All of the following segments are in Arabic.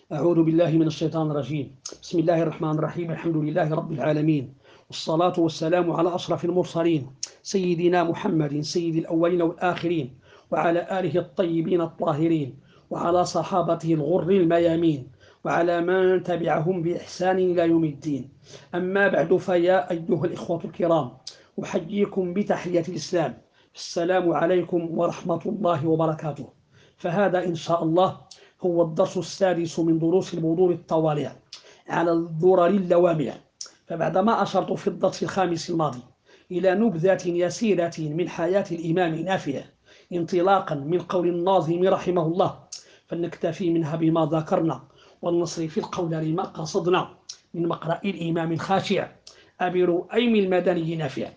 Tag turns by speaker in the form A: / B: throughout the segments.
A: أعوذ بالله من الشيطان الرجيم. بسم الله الرحمن الرحيم. الحمد لله رب العالمين، والصلاة والسلام على أشرف المرسلين سيدنا محمد سيد الأولين والآخرين، وعلى آله الطيبين الطاهرين، وعلى صحابته الغر الميامين، وعلى من تبعهم بإحسان إلى يوم الدين. أما بعد، فيا أيها الإخوة الكرام، أحييكم بتحية الإسلام. السلام عليكم ورحمة الله وبركاته. فهذا إن شاء الله هو الدرس السادس من دروس البذور الطوالع على الضرر اللوامع. فبعدما أشرت في الدرس الخامس الماضي إلى نبذة يسيرة من حياة الإمام نافع انطلاقا من قول الناظم رحمه الله، فلنكتفي منها بما ذكرنا ولنصرف القول لما قصدنا من مقرأ الإمام الخاشع أبي رؤيم المدني نافع.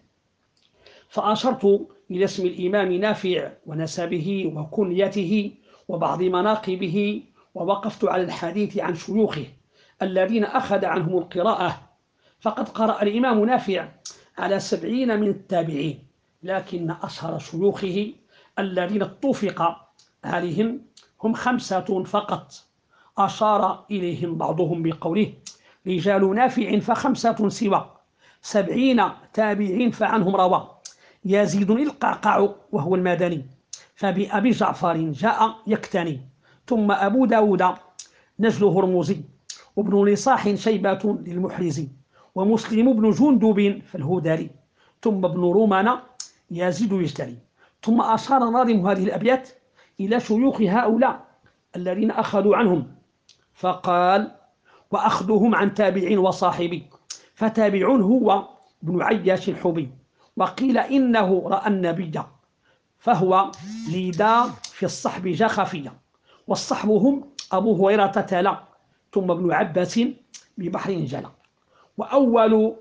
A: فأشرت إلى اسم الإمام نافع ونسبه وكنيته وبعض مناقبه، ووقفت على الحديث عن شيوخه الذين أخذ عنهم القراءة. فقد قرأ الإمام نافع على 70 من التابعين، لكن أشهر شيوخه الذين اتفق عليهم هم 5 فقط. أشار إليهم بعضهم بقوله: رجال نافع ف5 سوى 70 تابعين فعنهم روى يزيد القعقاع وهو المدني، فبأبي جعفر جاء يكتني، ثم أبو داود نجل هرمزي، وابن لصاح شيبة للمحرزي، ومسلم بن جندب فالهدري، ثم ابن رومان يزيد يجتري. ثم أشار ناظم هذه الأبيات إلى شيوخ هؤلاء الذين أخذوا عنهم، فقال: وأخذهم عن تابع وصاحبي، فتابع هو ابن عياش الحبي، وقيل إنه رأى النبي، فهو ليدا في الصحب جا خفية، والصحب هم أبو هريرة تلا، ثم ابن عباس ببحر جلا. وأول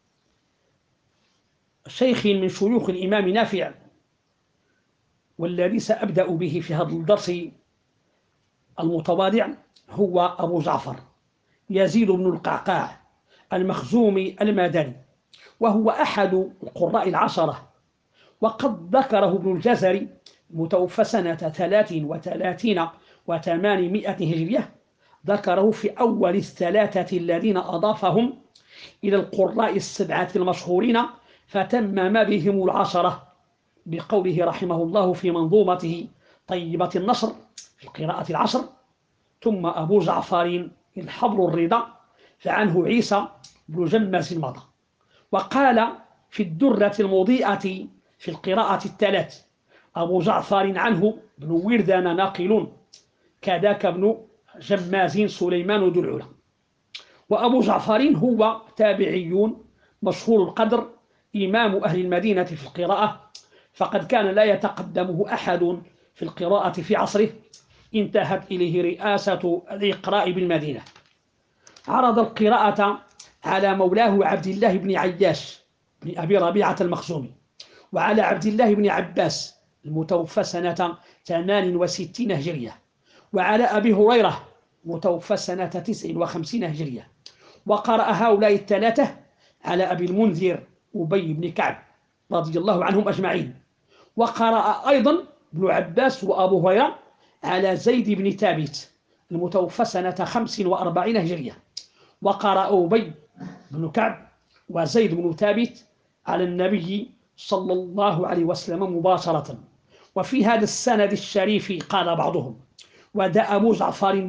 A: شيخ من شيوخ الإمام نافع والذي سأبدأ به في هذا الدرس المتواضع هو أبو جعفر يزيد بن القعقاع المخزومي المدني، وهو أحد القراء العشرة. وقد ذكره ابن الجزري المتوفى سنة 33 و800 هجرية، ذكره في أول 3 الذين أضافهم إلى القراء 7 المشهورين، فتمم بهم 10 بقوله رحمه الله في منظومته طيبة النشر في القراءة 10: ثم أبو جعفر الحبر الرضا، فعنه عيسى بن جمس المضى. وقال في الدرة المضيئة في القراءة 3: أبو جعفر عنه بن وردان ناقل، كذاك ابن جماز سليمان ذو العلا. وأبو جعفر هو تابعي مشهور القدر، إمام أهل المدينة في القراءة، فقد كان لا يتقدمه أحد في القراءة في عصره، انتهت إليه رئاسة الإقراء بالمدينة. عرض القراءة على مولاه عبد الله بن عياش بن أبي ربيعة المخزومي، وعلى عبد الله بن عباس المتوفى سنة 68 هجرية، وعلى أبي هريرة المتوفى سنة 59 هجرية. وقرأ هؤلاء 3 على أبي المنذر أبي بن كعب رضي الله عنهم أجمعين. وقرأ أيضا ابن عباس وأبو هريرة على زيد بن ثابت المتوفى سنة 45 هجرية. وقرأ أبي بن كعب وزيد بن ثابت على النبي صلى الله عليه وسلم مباشرة. وفي هذا السند الشريف قال بعضهم: ودأ أبو جعفر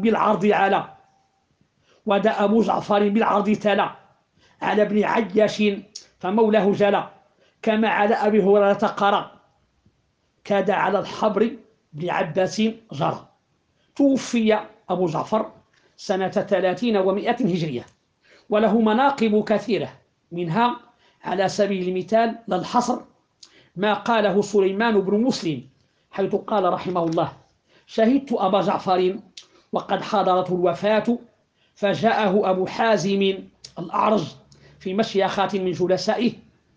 A: بالعرض تلا على ابن عياش فمولاه جلا، كما على أبي هريرة قرأ، كاد على الحبر بن عباس جرى. توفي أبو جعفر سنة 30 و100 هجرية، وله مناقب كثيرة، منها على سبيل المثال للحصر ما قاله سليمان بن مسلم، حيث قال رحمه الله: شهدت أبا جعفر وقد حضرته الوفاة، فجاءه أبو حازم الأعرج في مشيخات من جلسائه،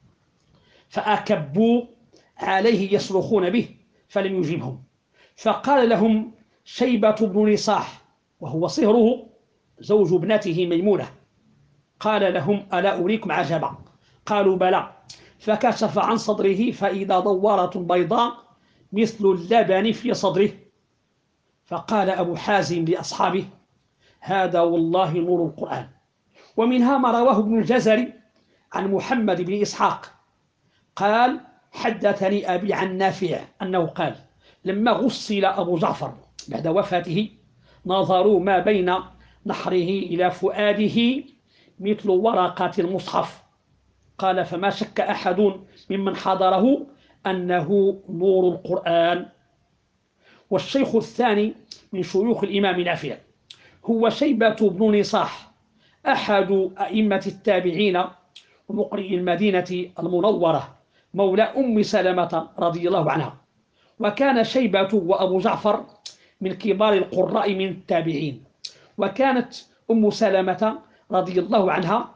A: فأكبوا عليه يصرخون به فلم يجبهم، فقال لهم شيبة بن نصاح وهو صهره زوج ابنته ميمونة، قال لهم: ألا أريكم عجبا؟ قالوا: بلى. فكشف عن صدره فإذا دوارة بيضاء مثل اللبن في صدره، فقال أبو حازم لأصحابه: هذا والله نور القرآن. ومنها ما رواه ابن الجزري عن محمد بن إسحاق قال: حدثني أبي عن نافع أنه قال: لما غسل أبو جعفر بعد وفاته نظروا ما بين نحره إلى فؤاده مثل ورقة المصحف. قال: فما شك أحد ممن حضره أنه نور القرآن. والشيخ الثاني من شيوخ الإمام نافع هو شيبة بن نصاح، أحد أئمة التابعين ومقرئ المدينة المنورة، مولى أم سلمة رضي الله عنها. وكان شيبة وأبو جعفر من كبار القراء من التابعين. وكانت أم سلمة رضي الله عنها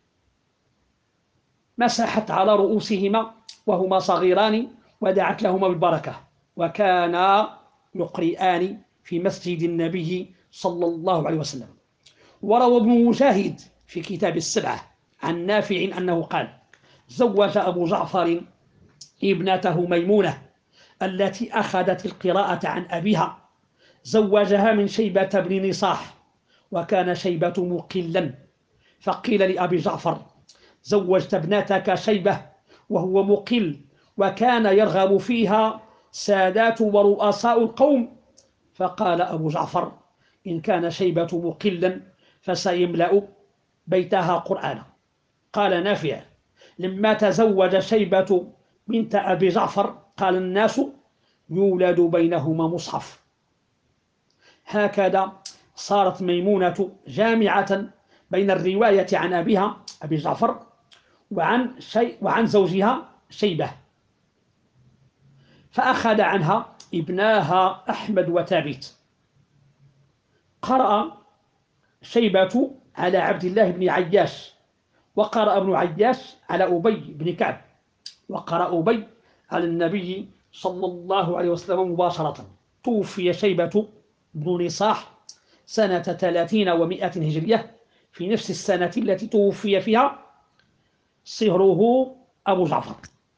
A: مسحت على رؤوسهما وهما صغيران ودعت لهما بالبركة، وكانا يقرئان في مسجد النبي صلى الله عليه وسلم. وروى ابن مجاهد في كتاب السبعة عن نافع أنه قال: زوج أبو جعفر ابنته ميمونة التي أخذت القراءة عن أبيها، زوجها من شيبة بن نصاح، وكان شيبة مقلا، فقيل لأبي جعفر: زوجت ابنتك شيبة وهو مقل، وكان يرغب فيها سادات ورؤساء القوم. فقال أبو جعفر: إن كان شيبة مقلا فسيملأ بيتها قرآنا. قال نافع: لما تزوج شيبة بنت أبي جعفر قال الناس: يولد بينهما مصحف. هكذا صارت ميمونة جامعة بين الرواية عن أبيها أبي جعفر وعن زوجها شيبة، فأخذ عنها ابناها أحمد وثابت. قرأ شيبة على عبد الله بن عياش، وقرأ ابن عياش على أبي بن كعب، وقرأ أبي على النبي صلى الله عليه وسلم مباشرة. توفي شيبة بن نصاح سنة 30 و100 هجرية، في نفس السنة التي توفي فيها صهره أبو جعفر.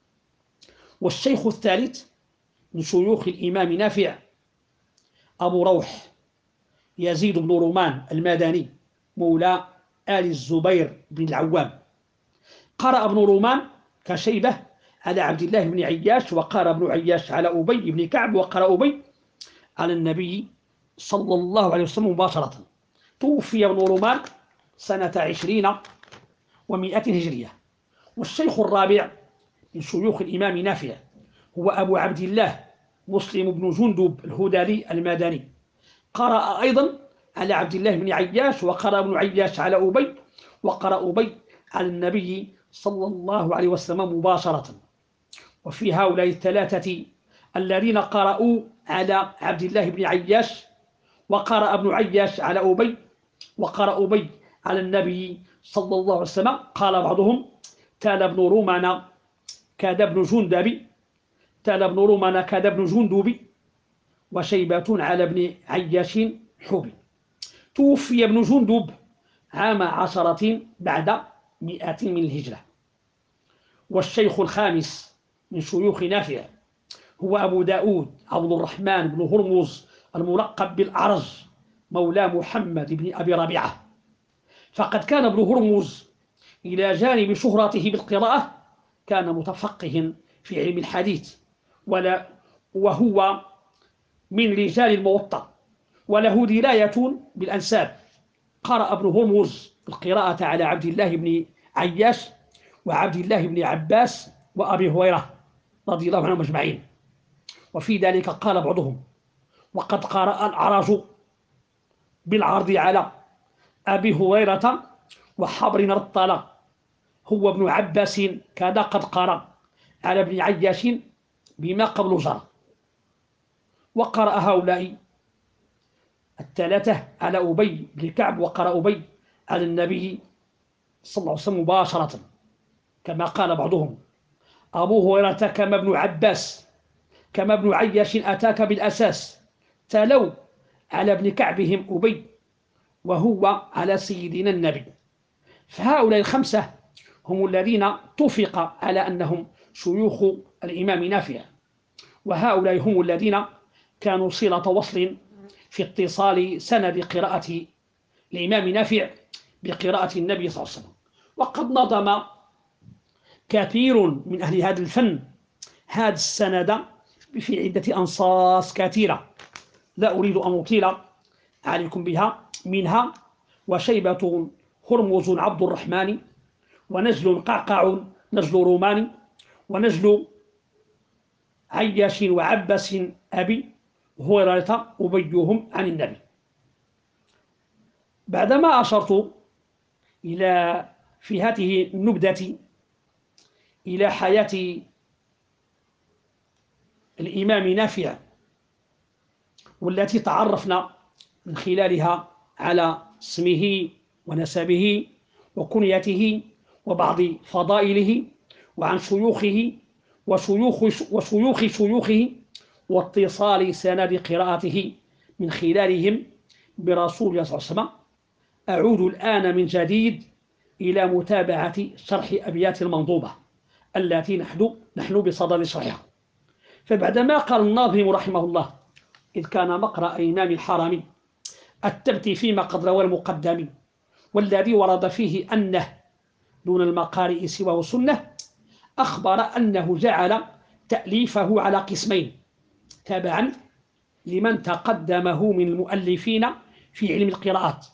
A: والشيخ الثالث من شيوخ الإمام نافع أبو روح يزيد بن رومان المدني، مولى آل الزبير بن العوام. قرأ ابن رومان كشيبة على عبد الله بن عياش، وقرأ ابن عياش على أبي بن كعب، وقرأ أبي على النبي صلى الله عليه وسلم مباشرة. توفي ابن رومان سنة 20 و100 هجرية. والشيخ الرابع من شيوخ الإمام نافع هو أبو عبد الله مسلم بن جندب الهذلي المدني. قرأ أيضا على عبد الله بن عياش، وقرأ ابن عياش على أبي، وقرأ أبي على النبي صلى الله عليه وسلم مباشرة. وفي هؤلاء الثلاثة الذين قرأوا على عبد الله بن عياش، وقرأ ابن عياش على أبي، وقرأ أبي على النبي صلى الله عليه وسلم، قال بعضهم: تال ابن رومان كاد ابن جندب، تال ابن رومان كاد ابن جندب، وشيبة على ابن عياش حبي. توفي ابن جندب عام 10 بعد 100 من الهجرة. والشيخ الخامس من شيوخ نافع هو أبو داود عبد الرحمن بن هرمز الملقب بالأعرج، مولى محمد بن أبي ربيعة. فقد كان ابن هرمز إلى جانب شهرته بالقراءة كان متفقه في علم الحديث، وهو من رجال الموطأ، وله دراية بالأنساب. قرأ ابن هرمز القراءة على عبد الله بن عياش وعبد الله بن عباس وأبي هريرة رضي الله عنهم أجمعين. وفي ذلك قال بعضهم: وقد قرأ الأعرج بالعرض على أبي هريرة وحبر الطلا، هو ابن عباس كان قد قرأ على ابن عياش بما قبل جرى. وقرأ هؤلاء الثلاثة على أبي بن كعب، وقرأ أبي على النبي صلى الله عليه وسلم مباشرة، كما قال بعضهم: أبو هريرة كما ابن عباس كما ابن عياش أتاك بالأساس، تلو على ابن كعبهم أبي وهو على سيدنا النبي. فهؤلاء الخمسة هم الذين اتفق على أنهم شيوخ الإمام نافع، وهؤلاء هم الذين كانوا صلة وصل في اتصال سند قراءة الإمام نافع بقراءة النبي صلى الله عليه وسلم. وقد نظم كثير من أهل هذا الفن هذا السند في عدة أنصاص كثيرة لا أريد أن أطيل عليكم بها، منها وشيبة هرمز عبد الرحمن، ونجل قعقع نجل رومان، ونجل عياش وعباس أبي هريرة أبيهم عن النبي. بعدما أشرت إلى في هذه النبذة إلى حياة الإمام نافع، والتي تعرفنا من خلالها على اسمه ونسبه وكنيته وبعض فضائله وعن شيوخه وشيوخ شيوخه واتصال سند قراءته من خلالهم برسول الله صلى الله عليه وسلم، أعود الآن من جديد إلى متابعة شرح أبيات المنظومة التي نحن بصدد شرحها. فبعدما قال الناظم رحمه الله: إذ كان مقرأ إمام الحرم التبت فيما قد روى المقدم، والذي ورد فيه أنه دون المقارئ سواه سنة، أخبر أنه جعل تأليفه على قسمين تبعا لمن تقدمه من المؤلفين في علم القراءات.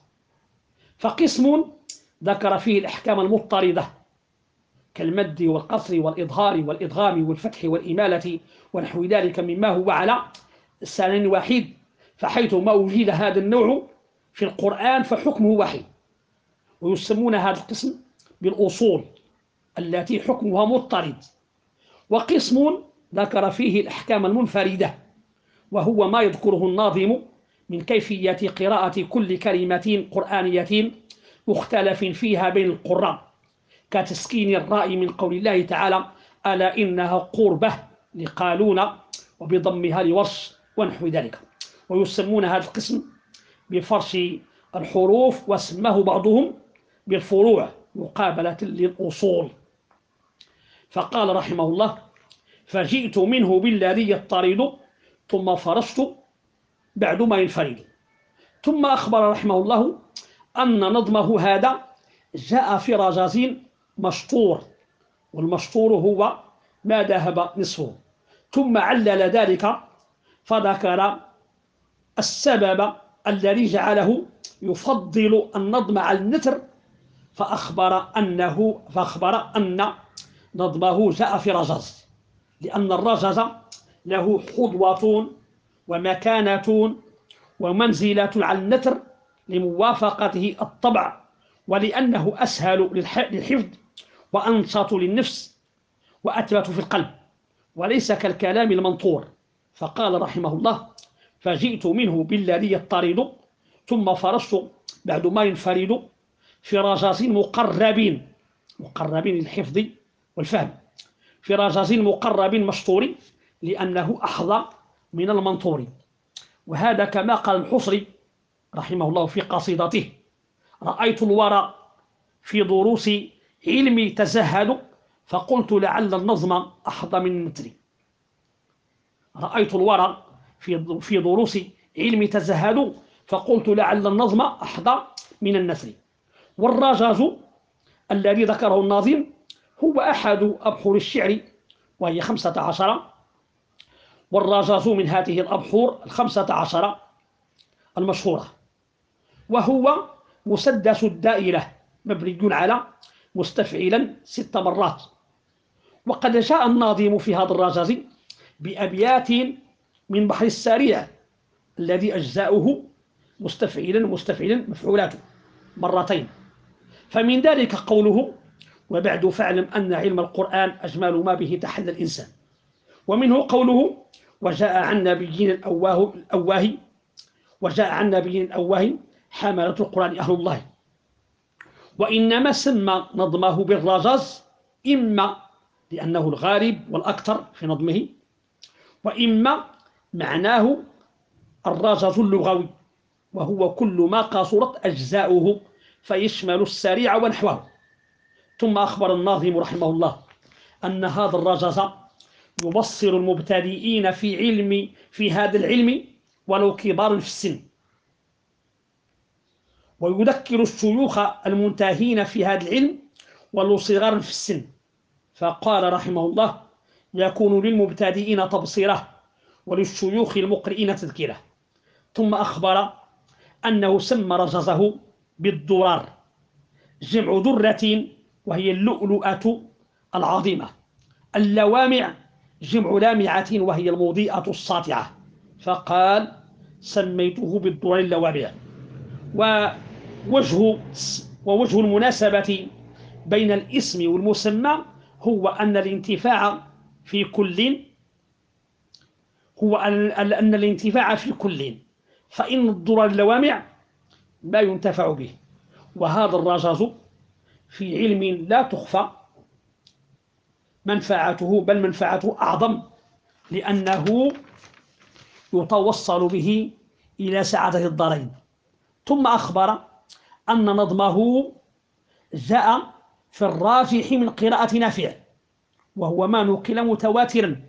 A: فقسم ذكر فيه الأحكام المضطردة كالمد والقصر والإظهار والإدغام والفتح والإمالة ونحو ذلك مما هو على سنن واحد، فحيث ما وجد هذا النوع في القرآن فحكمه واحد، ويسمون هذا القسم بالأصول التي حكمها مضطرد. وقسم ذكر فيه الأحكام المنفردة، وهو ما يذكره الناظم من كيفية قراءة كل كلمة قرآنية مختلف فيها بين القراء، كتسكين الراء من قول الله تعالى: ألا إنها قربة لقالون، وبضمها لورش ونحو ذلك. ويسمون هذا القسم بفرش الحروف، وسماه بعضهم بالفروع مقابلة للأصول. فقال رحمه الله: فجئت منه بالذي يضطرد ثم فرشت بعد ما ينفرد. ثم أخبر رحمه الله أن نظمه هذا جاء في رجاز مشطور، والمشطور هو ما ذهب نصفه. ثم علل ذلك فذكر السبب الذي جعله يفضل النظم على النثر، فأخبر أن نظمه جاء في رجاز، لأن الرجاز له حظوة ومكانة ومنزلة على النثر لموافقته الطبع، ولأنه أسهل للحفظ وأنشط للنفس وأثبت في القلب، وليس كالكلام المنطور. فقال رحمه الله: فجئت منه بالذي يضطرد ثم فرشت بعد ما ينفرد في رجاز مقرب للحفظ والفهم، في رجاز مقرب مشطور، لأنه أحظى من المنطور. وهذا كما قال الحصري رحمه الله في قصيدته: رأيت الورى في دروس علمي تزهد، فقلت لعل النظم أحظى من النثر. رأيت الورى في دروس علمي تزهد، فقلت لعل النظم أحظى من النثر. والرجاز الذي ذكره الناظم هو أحد أبحر الشعر، وهي 15، والرجاز من هذه الأبحر 15 المشهورة، وهو مسدس الدائرة مبني على مستفعلا 6 مرات. وقد جاء الناظم في هذا الرجاز بأبيات من بحر السريع الذي أجزاؤه مستفعلا مفعولاته مرتين. فمن ذلك قوله: وبعد فاعلم أن علم القرآن أجمل ما به تحلى الإنسان. ومنه قوله: وجاء عن نبيين الأواه حملة القرآن أهل الله. وإنما سمى نظمه بالرجاز إما لأنه الغالب والأكثر في نظمه، وإما معناه الرجاز اللغوي، وهو كل ما قصرت أجزاؤه فيشمل السريع ونحوه. ثم أخبر الناظم رحمه الله أن هذا الرجاز يبصر المبتدئين في هذا العلم ولو كبار في السن، ويذكر الشيوخ المنتهين في هذا العلم والصغار في السن. فقال رحمه الله: يكون للمبتدئين تبصيرة وللشيوخ المقرئين تذكرة. ثم أخبر أنه سمى رجزه بالدرار، جمع درة وهي اللؤلؤة العظيمة، اللوامع جمع لامعة وهي المضيئة الساطعة، فقال: سميته بالدرر اللوامع. ووجه المناسبة بين الاسم والمسمى هو أن الانتفاع في كل، فإن الدرر اللوامع ما ينتفع به، وهذا الرجز في علم لا تخفى منفعته، بل منفعته أعظم، لأنه يتوصل به إلى سعادة الدارين. ثم أخبر أن نظمه جاء في الراجح من قراءة نافع، وهو ما نقل متواترا،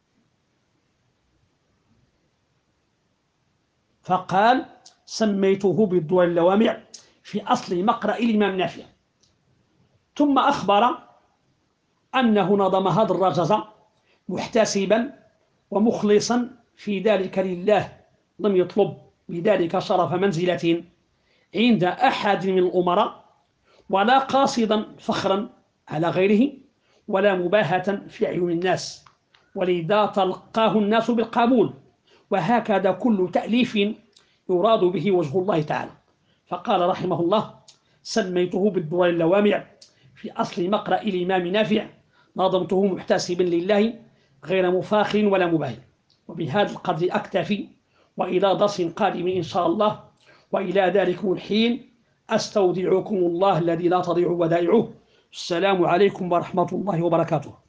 A: فقال: سميته بالدرر اللوامع في أصل مقرأ الإمام نافع. ثم أخبر أنه نظم هذا الرجز محتسبا ومخلصا في ذلك لله، لم يطلب بذلك شرف منزلة عند أحد من الأمراء، ولا قاصدا فخرا على غيره، ولا مباهة في عيون الناس، ولذا تلقاه الناس بالقبول. وهكذا كل تأليف يراد به وجه الله تعالى. فقال رحمه الله: سميته بالدرر اللوامع في أصل مقرأ الإمام نافع، نظمته محتسبا لله غير مفاخر ولا مباهي. وبهذا القدر أكتفي، وإلى درس قادم إن شاء الله، وإلى ذلكم الحين أستودعكم الله الذي لا تضيع ودائعه. السلام عليكم ورحمة الله وبركاته.